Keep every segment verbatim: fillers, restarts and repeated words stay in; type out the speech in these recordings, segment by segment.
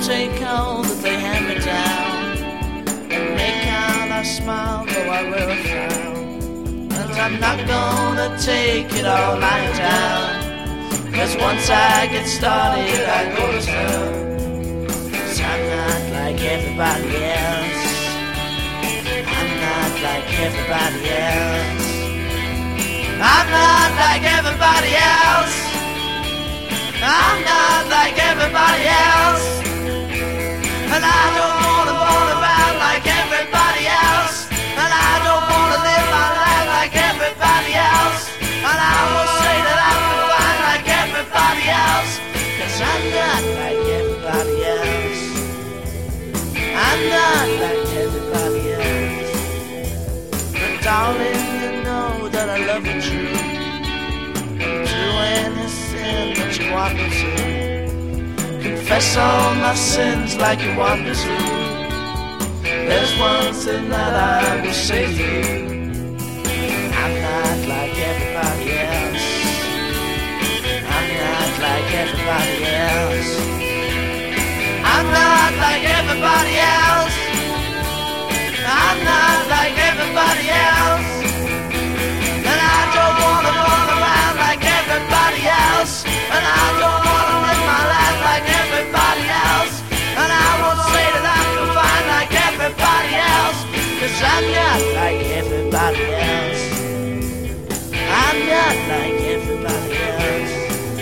take all that they hand me down and make out I smile, though I wear a frown. And I'm not gonna take it all lying down, 'cause once I get started I go to town. 'Cause I'm not like everybody else, I'm not like everybody else, I'm not like everybody else, I'm not like everybody else. And I don't wanna fall around like everybody else, and I don't wanna live my life like everybody else. And I will say that I'm fine like everybody else, 'cause I'm not like everybody else, I'm not like everybody else. But darling, you know that I love you true. Do anything that you want me to. Confess all my sins like you want me to. There's one thing that I will say to you: I'm not like everybody else, I'm not like everybody else, I'm not like everybody else, I'm not like everybody else. And I don't wanna run around like everybody else, and I don't wanna live my life like everybody else. And I won't say that I'm confined like everybody else, 'cause I'm not like everybody else, I'm not like everybody else,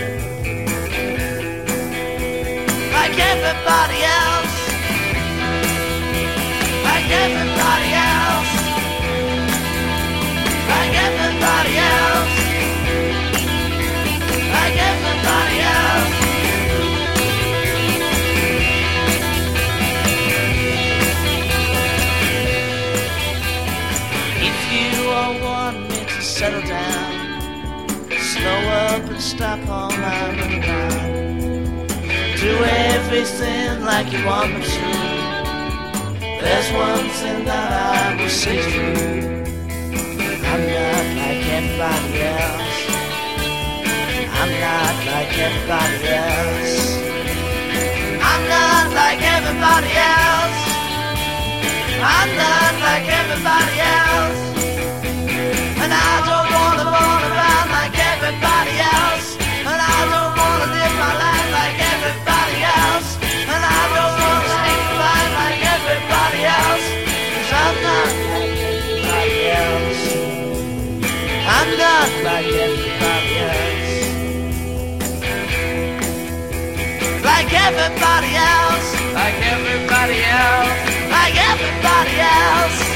like everybody else, like everybody else, like everybody else, like everybody else. If you all want me to settle down, slow up and stop all my running around. Do everything like you want me to. There's one thing that I will say to you: I'm not like everybody else, I'm not like everybody else, I'm not like everybody else, I'm not like everybody else. And I don't wanna run around like everybody else, and I don't wanna live my life like everybody else, and I don't wanna stay alive like everybody else, 'cause I'm not like everybody else, I'm not like everybody else, like everybody else, like everybody else, like everybody else.